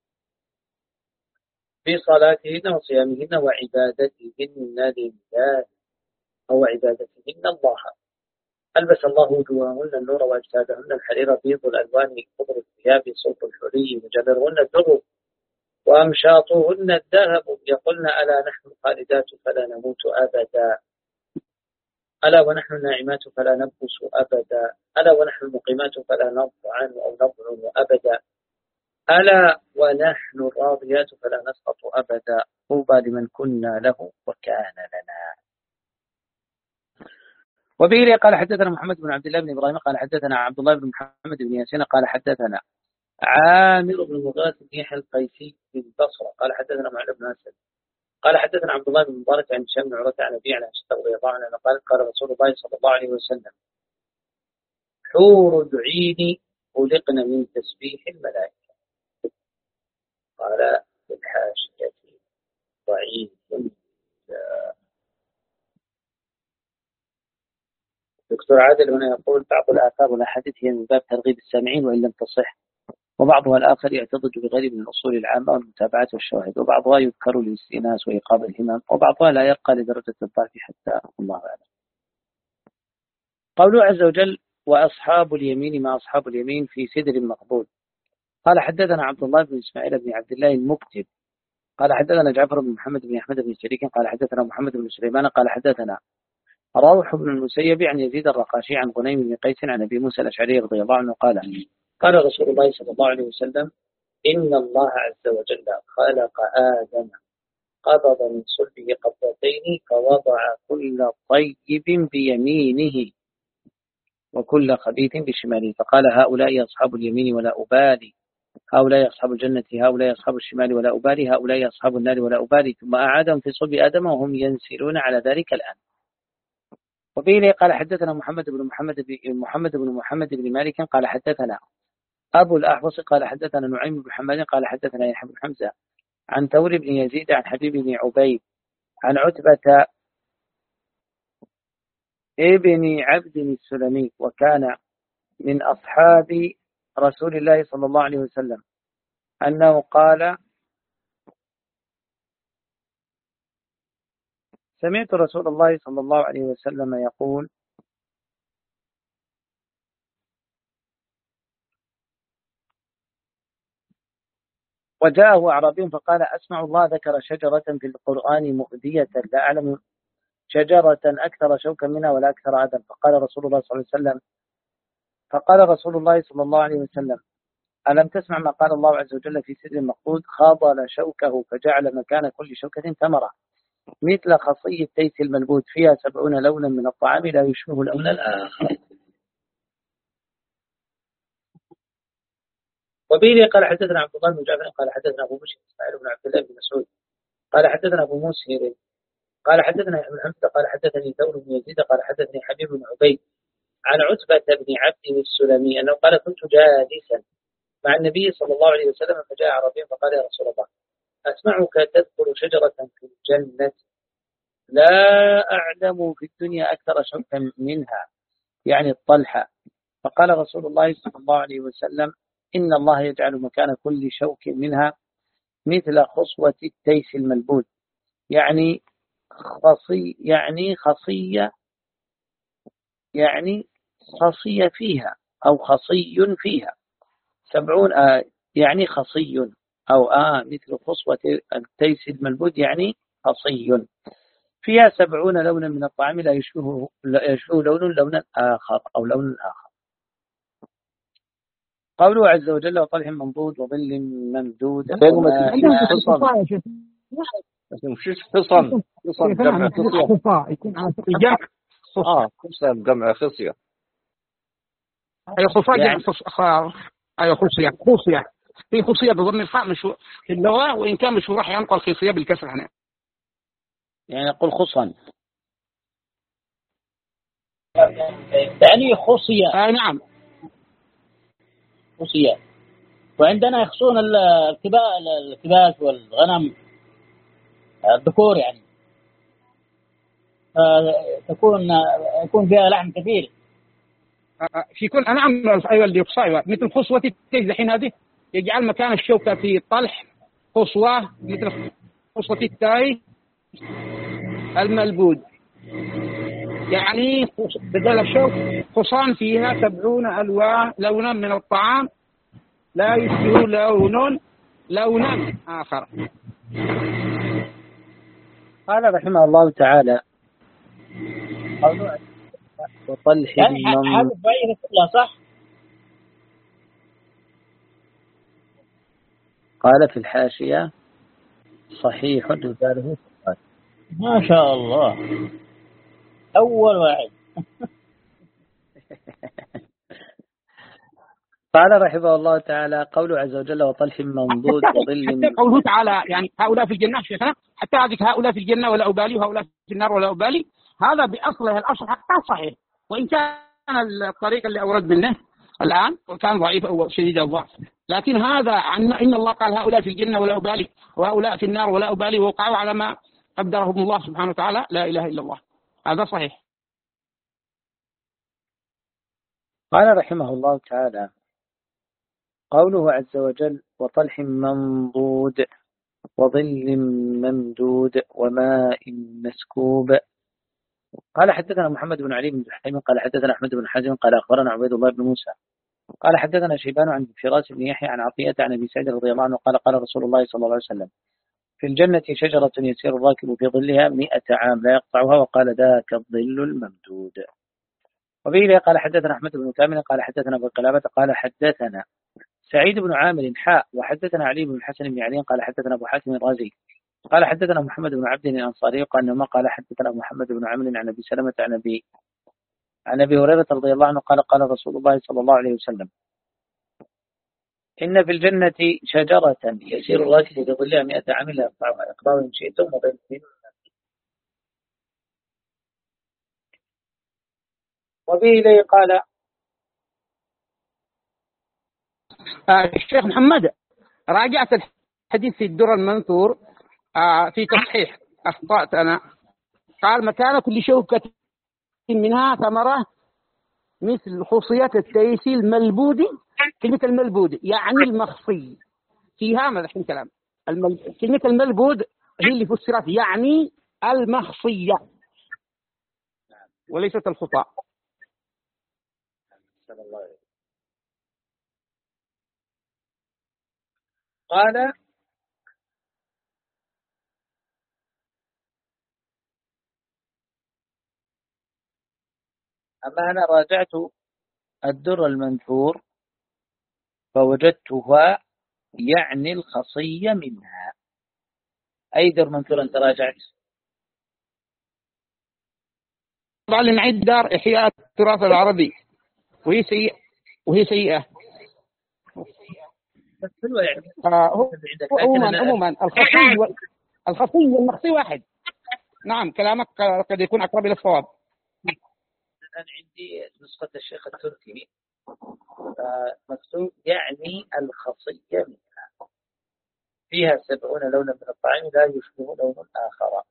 في صلاتهن وصيامهن وعبادتهن لله أو عبادتهن الله. ألبس الله وجوههن النور وأجسادهن الحرير بيض الألوان خضر الثياب صوف الحلي مجررهن الدر وأمشاطهن الذهب يقولن ألا نحن خالدات فلا نموت أبدا ألا ونحن ناعمات فلا نبؤس أبدا ألا ونحن المقيمات فلا نضعن أو نضعن أبدا ألا ونحن الراضيات فلا نسقط أبدا طوبى لمن كنا له وكان لنا. وبه قال حدثنا محمد بن عبد الله بن إبراهيم قال حدثنا عبد الله بن محمد بن ياسين قال حدثنا عامر بن مغاث بن يحيى القيسي بالبصرة قال حدثنا معل بن أسد قال حدثنا عبد الله بن مبارك عن هشام بن عروة عن أبي عن عائشة رضي الله عنها قال قال رسول الله صلى الله عليه وسلم حور العين خلقن من تسبيح الملائكة. قال في الحاشية ضعيف. دكتور عادل هنا يقول بعض الآثار والأحاديث هي من باب ترغيب السامعين وإن لم تصح، وبعضها الآخر يعتضد بغير من الأصول العامة والمتابعات والشواهد، وبعضها يذكر للاستئناس وإيقاظ الهمم، وبعضها لا يرقى لدرجة الضعف حتى الله أعلم. قوله عز وجل وأصحاب اليمين ما أصحاب اليمين في سدر مقبول. قال حدثنا عبد الله بن إسماعيل بن عبد الله المكتب قال حدثنا جعفر بن محمد بن أحمد بن شريك قال حدثنا محمد بن سليمان قال حدثنا روح بن المسيب عن يزيد الرقاشي عن غنيم بن قيس عن أبي موسى الأشعري رضي الله عنه قال قال رسول الله صلى الله عليه وسلم إن الله عز وجل خلق آدم قبض من صلبه قبضتين فوضع كل طيب بيمينه وكل خبيث بشماله فقال هؤلاء أصحاب اليمين ولا أبالي، هؤلاء أصحاب الجنة هؤلاء أصحاب الشمال ولا أبالي، هؤلاء أصحاب النار ولا أبالي، ثم أعادهم في صلب آدم وهم ينسلون على ذلك الآن. وبه قال حدثنا محمد بن محمد بن محمد بن محمد بن مالك قال حدثنا أبو الأحوص قال حدثنا نعيم بن حماد قال حدثنا يحيى بن حمزة عن ثور بن يزيد عن حبيب بن عبيد عن عتبة ابن عبد السلمي وكان من أصحاب رسول الله صلى الله عليه وسلم أنه قال سمعت رسول الله صلى الله عليه وسلم يقول وجاءه أعرابي فقال أسمع الله ذكر شجرة في القرآن مؤذية لا أعلم شجرة أكثر شوكا منها ولا أكثر أذى. فقال رسول الله صلى الله عليه وسلم فقال رسول الله صلى الله عليه وسلم ألم تسمع ما قال الله عز وجل في سدر مقبود خاضل شوكه فجعل مكان كل شوكة ثمرة مثل خصي التيس المنبوت فيها سبعون لونا من الطعام لا يشبه لون الآخر. وبه قال حدثنا عبد الله بن جعفر قال حدثنا أبو بشر إسماعيل بن عبد الله بن مسعود قال حدثنا أبو موسى قال حدثنا ابن حمزة قال حدثني ثور بن يزيد قال حدثني حبيب بن عبيد عن عتبة بن عبد السلمي أنه قال كنت جالسا مع النبي صلى الله عليه وسلم فجاء عربي فقال يا رسول الله أسمعك تذكر شجرة في الجنة لا أعلم في الدنيا أكثر شوكا منها يعني الطلحة. فقال رسول الله صلى الله عليه وسلم إن الله يجعل مكان كل شوك منها مثل خصوة التيس الملبود يعني خصي يعني خصية يعني خصية فيها أو خصي فيها سبعون آه يعني خصي أو آه مثل خصوة التيس الملبود يعني خصي فيها سبعون لونا من الطعام لا يشبه لا يشبه لون لونا آخر أو لون آخر. قوله عز وجل وطلح منضود وظل ممدود مش حصن حصن جمع يكون على الجمع اه خصية بجمع خصية. أي خصية يعني جمع خص خ... أي خصية خصية في خصية بضم الخاء مشهور في اللغة، وإن كان مشهور راح ينقل خصية بالكسر هنا. يعني يقول خصا، يعني خصية. آه نعم خصية. وعندنا يخصون الكباس والغنم الذكور، يعني تكون يكون فيها لحم كثير. في كل نعم أيوة اللي يقصى أيوة مثل خصوة التيج الحين هذه يجعل مكان الشوكة في طلح خصوة مثل خصوة التاي الملبود، يعني بدل الشوك خصان فيها سبعون ألوان لونا من الطعام لا يشبه لون لونا آخر. قال رحمه الله تعالى وطلح يعني من هذا بعيد كلها صح؟ قال في الحاشية صحيح رجاله ثقات. ما شاء الله أول واحد. قال رحمه الله تعالى قوله عز وجل وطلح منضود وظل حتى قوله تعالى يعني هؤلاء في الجنة شيخنا، حتى هذه هؤلاء في الجنة ولا أبالي وهؤلاء في النار ولا أبالي، هذا بأصله الأصل حتى صحيح، وإن كان الطريق اللي أورد منه الآن وكان ضعيف أو شديد الضعف، لكن هذا عن إن الله قال هؤلاء في الجنة ولا أبالي وهؤلاء في النار ولا أبالي ووقعوا على ما قدرهم الله سبحانه وتعالى لا إله إلا الله، هذا صحيح. قال رحمه الله تعالى قوله عز وجل وطلح منضود وظل ممدود وماء مسكوب. قال حدثنا محمد بن علي بن زحيم قال حدثنا أحمد بن حازم قال أخبرنا عبيد الله بن موسى قال حدثنا شيبان عن فراس بن يحيى عن عطية عن أبي سعيد رضي الله عنه قال قال رسول الله صلى الله عليه وسلم في الجنة شجرة يسير الراكب في ظلها مئة عام لا يقطعها وقال ذاك الظل الممدود. وبه قال حدثنا أحمد بن كامل قال حدثنا أبو قلابة قال حدثنا سعيد بن عامر حاء وحدثنا علي بن الحسن بن علي قال حدثنا أبو حاتم الرازي قال حدثنا محمد بن عبد الأنصاري قال ما قال حدثنا محمد بن عمرو عن أبي سلمة عن أبي عن أبي هريرة رضي الله عنه قال قال رسول الله صلى الله عليه وسلم إن في الجنة شجرة يسير الراكب في ظلها مئة عام لا يقطعها إقطاع إن شئتم وبين وبه إليه قال آه الشيخ محمد راجعت الحديث في الدر المنثور آه في تصحيح أخطأت أنا، قال مكان كل شوكة منها ثمرة مثل خصية التيسي الملبودي. كلمة الملبود يعني المخصي فيها ماذا حين كلام المل... كلمة الملبود هي اللي فسرت يعني المخصية وليست الخطأ. قال أما أنا راجعت الدر المنثور فوجدتها يعني الخصية منها. أي در منثور أنت راجعت؟ طبعا نعيد دار إحياء التراث العربي وهي سيئة وهي سيئة بس حلوة يعني. آه عموما عموما الخصي وال... الخصي والمخصي واحد. نعم كلامك قد يكون أقرب إلى الصواب. الآن عندي نسخة الشيخ التركي مكتوب يعني الخصية منها فيها سبعون لونا من الطعام لا يشبه لون آخر.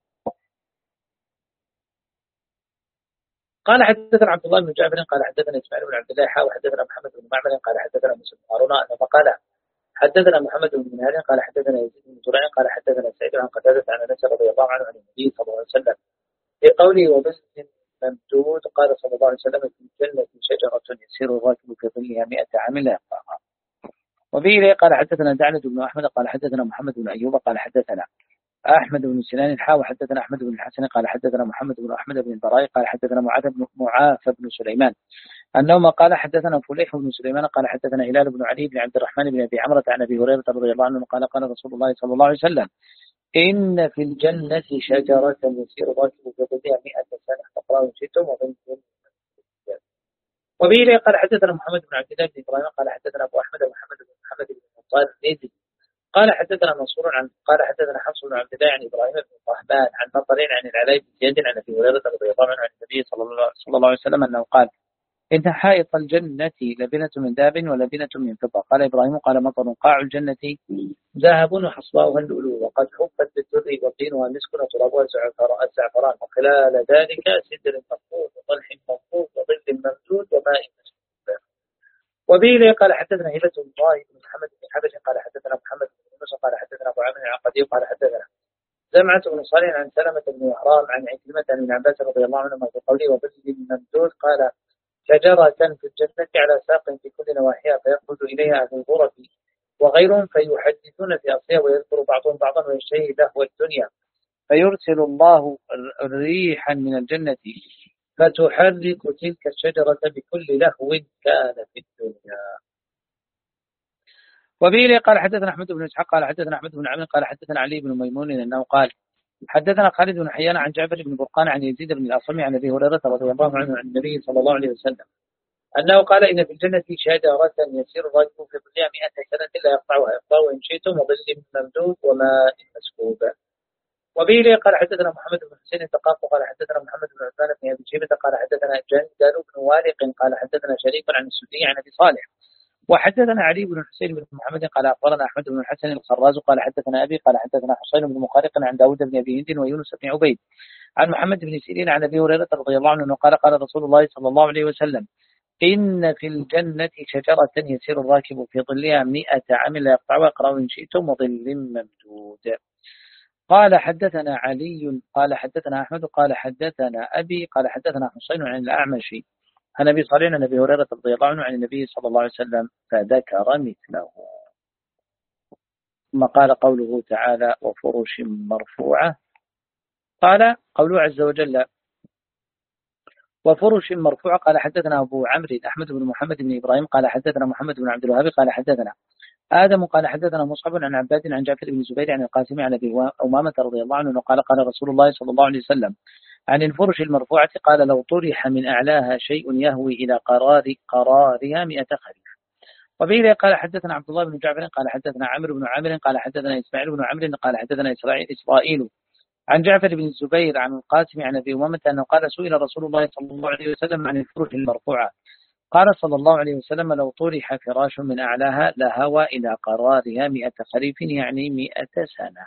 قال حدثنا عبد الله بن جعفر قال حدثنا إسماعيل بن عبد الله حا وحدثنا محمد بن معمر قال حدثنا موسى بن هارون أنه قال حدثنا محمد بن منهال قال حدثنا يزيد بن زرع قال حدثنا سعيد عن قتادة عن أنس رضي الله عنه عن النبي صلى الله عليه وسلم في قوله وبسط ممدود قال صلى الله عليه وسلم في الجنة شجرة يسير الراكب في ظلها مئة عام لا يقطعها. وبه قال حدثنا دعنة بن أحمد قال حدثنا محمد بن أيوب قال حدثنا أحمد بن سنان حا وحدثنا أحمد بن الحسن قال حدثنا محمد بن أحمد بن البراء قال حدثنا معاذ بن معافى بن سليمان أنهما قال حدثنا فليح بن سليمان قال حدثنا هلال بن علي بن عبد الرحمن بن أبي عمرة عن أبي هريرة رضي الله عنه قال قال رسول الله صلى الله عليه وسلم إن في الجنة شجرة يسير الراكب في ظلها مئة سنة فاقرأوا إن شئتم وظلتم. وبه قال حدثنا محمد بن عبد الله بن إبراهيم قال حدثنا أبو أحمد ومحمد بن محمد بن المطار النيزي قال حدثنا منصور عن قال حدثنا حفص بن عبد الله عن إبراهيم بن طهمان عن مطرين عن العلاء بن زياد عن أبي هريرة رضي الله عنه عن النبي صلى الله صلى الله عليه وسلم أنه قال إن حائط الجنة لبنة من ذهب ولبنة من فضة. قال إبراهيم قال مطر قاع الجنة ذهب وحصباؤها اللؤلؤ وقد حفت بالدر وطينها مسك وترابها الزعفران وخلال ذلك سدر مخفوض وطلح منفوض وظل ممدود وماء مسكوب. وبه قال حدثنا هبة الله بن محمد بن حبش قال حدثنا محمد بن يونس قال حدثنا أبو عامر العقدي قال حدثنا زمعة بن صالح عن سلمة بن إحرام عن عكرمة عن ابن عباس رضي الله عنهما في قوله وظل ممدود قال شجرة في الجنة على ساق في كل نواحيها فيخرج إليها أهل الغرف وغيرهم فيحدثون في أصلها ويذكر بعضهم بعضا ويشتهي لهو الدنيا فيرسل الله ريحا من الجنة فتحرك تلك الشجرة بكل لهو كان في الدنيا. وبه قال حدثنا أحمد بن إسحاق قال حدثنا أحمد بن عمرو قال حدثنا علي بن ميمون أنه قال حدثنا خالد بن حيان عن جعفر بن برقان عن يزيد بن الأصم عن أبي هريرة رضي الله عنه عن النبي صلى الله عليه وسلم أنه قال إن في الجنة شجرة يسير الراكب في ظلها مئة سنة لا يقطعها يقطعوا إن شئتم وظل ممدود وماء مسكوب. وبه قال حدثنا محمد بن حسين الثقاف قال حدثنا محمد بن عثمان بن أبي شيبة قال حدثنا جندل بن والق قال حدثنا شريك عن السدي عن أبي صالح وحدثنا علي بن الحسين بن محمد قال أخبرنا أحمد بن الحسن الخراز قال حدثنا أبي قال حدثنا حسين بن مخارق عن داود بن أبي هند ويونس بن عبيد عن محمد بن سيرين عن أبي هريرة رضي الله عنه قال قال رسول الله صلى الله عليه وسلم إن في الجنة شجرة يسير الراكب في ظلها مئة عام لا يقطعها اقرأوا إن شئتم وظل ممدود. قال حدثنا علي قال حدثنا أحمد قال حدثنا أبي قال حدثنا حسين عن الأعمش عن أبي صالح عن أبي هريرة رضي الله عنه عن النبي صلى الله عليه وسلم فذكر مثله. ثم قال قوله تعالى وفرش مرفوعة قال قوله عز وجل وفرش مرفوعة قال حدثنا أبو عمرو أحمد بن محمد بن إبراهيم قال حدثنا محمد بن عبد الوهاب قال حدثنا آدم قال حدثنا مصعب عن عباد عن جعفر بن الزبير عن القاسم عن أبي أمامة رضي الله عنه قال قال رسول الله صلى الله عليه وسلم عن الفرش المرفوعة قال لو طرح من أعلاها شيء يهوي إلى قرار قرارها مئة خريف. وبه قال حدثنا عبد الله بن جعفر قال حدثنا عمرو بن عامر قال حدثنا إسماعيل بن عمرو قال حدثنا إسرائيل إسرائيل عن جعفر بن الزبير عن القاسم عن أبي أمامة أنه قال سئل رسول الله صلى الله عليه وسلم عن الفرش المرفوعة قال صلى الله عليه وسلم لو طرح فراش من أعلاها لهوى إلى قرارها مئة خريف يعني مئة سنة.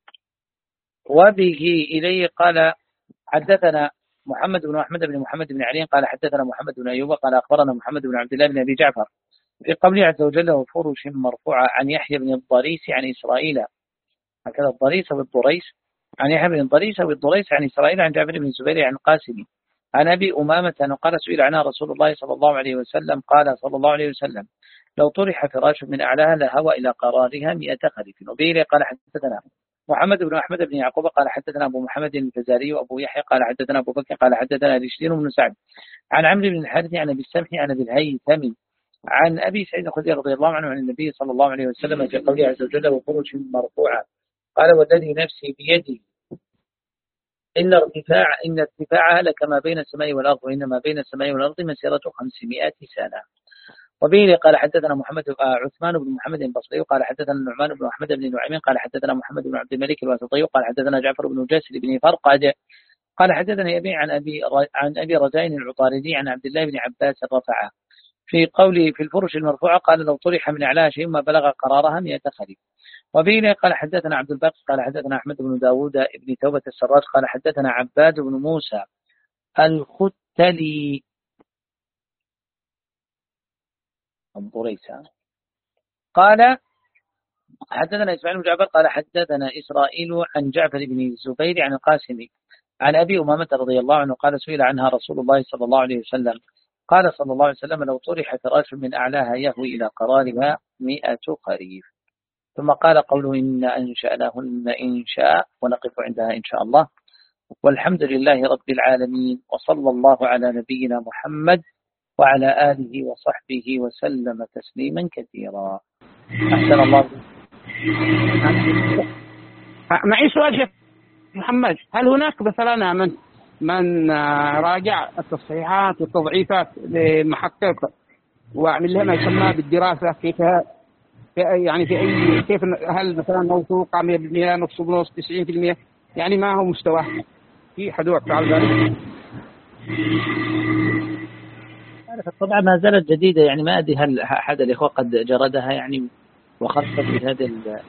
وبه إليه قال حدثنا محمد بن أحمد بن محمد بن علي قال حدثنا محمد بن أيوب قال أخبرنا محمد بن عبد الله بن أبي جعفر في قوله عز وجل وفرش مرفوعة عن يحيى بن الضريس عن إسرائيل هكذا الضريس والضريس عن يحيى بن الضريس والضريس عن إسرائيل عن جابر بن الزبير عن القاسم عن أبي أمامة أنه قال سئل عنها رسول الله صلى الله عليه وسلم قال صلى الله عليه وسلم لو طرح فراش من أعلاها لهوى إلى قرارها مئة خريف. وبه قال حدثنا محمد بن أحمد بن يعقوب قال حدثنا أبو محمد الفزاري وأبو يحيى قال حدثنا أبو بكر قال حدثنا رشدين بن سعد عن عمرو بن الحارث عن أبي السمح عن أبي الهيثم عن أبي سعيد الخدري رضي الله عنه عن النبي صلى الله عليه وسلم في قوله عز وجل وفرش مرفوعة قال والذي نفسي بيده إن ارتفاع إن ارتفاعها لكما بين السماء والأرض وإنما بين السماء والأرض مسيرة خمسمائة سنة. وبه قال حدثنا محمد عثمان بن محمد البصري قال حدثنا النعمان بن أحمد بن نعيم قال حدثنا محمد بن عبد الملك الواسطي قال حدثنا جعفر بن جاسر بن فرقد قال حدثنا أبي عن أبي عن أبي رجاء العطاردي عن عبد الله بن عباس رفعه في قوله في الفرش المرفوعة قال لو طرح من أعلاها شيء ما بلغ قرارها مئة خريف. وبه قال حدثنا عبد الباقي قال حدثنا أحمد بن داود ابن توبة السراج قال حدثنا عباد بن موسى الختلي الضريسة قال حدثنا إسماعيل بن جعفر قال حدثنا إسرائيل عن جعفر بن الزبير عن القاسم عن أبي أمامة رضي الله عنه قال سئل عنها رسول الله صلى الله عليه وسلم قال صلى الله عليه وسلم لو طرح فراش من أعلاها يهوي إلى قرارها مئة خريف. ثم قال قوله إن أنشأناهن إن شاء ونقف عندها إن شاء الله. والحمد لله رب العالمين وصلى الله على نبينا محمد وعلى آله وصحبه وسلم تسليما كثيرا. أحسن الله معي سؤال شيخ محمد، هل هناك مثلا من من راجع التصحيحات والتضعيفات للمحقق وعمل لها ما يسمى بالدراسة كيف في يعني في أي كيف هل مثلا موثوقة مية بالمية نص بنص تسعين بالمية، يعني ما هو مستواه في حدود فعل ذلك؟ طبعا ما زالت جديدة، يعني ما أدري هل أحد الإخوة قد جردها يعني وخصت بهذا ال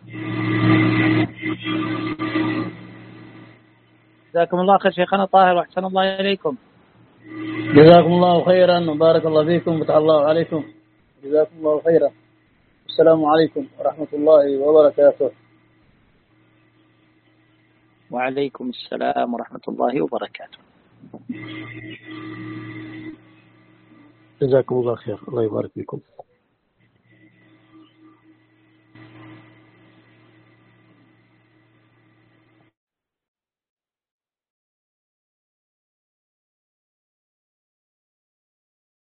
جزاكم الله خير شيخنا طاهر وأحسن الله إليكم. جزاكم الله خيرا وبارك الله فيكم وفتح الله عليكم. جزاكم الله خيرا. السلام عليكم ورحمة الله وبركاته. وعليكم السلام ورحمة الله وبركاته. جزاكم الله خير، الله يبارك فيكم.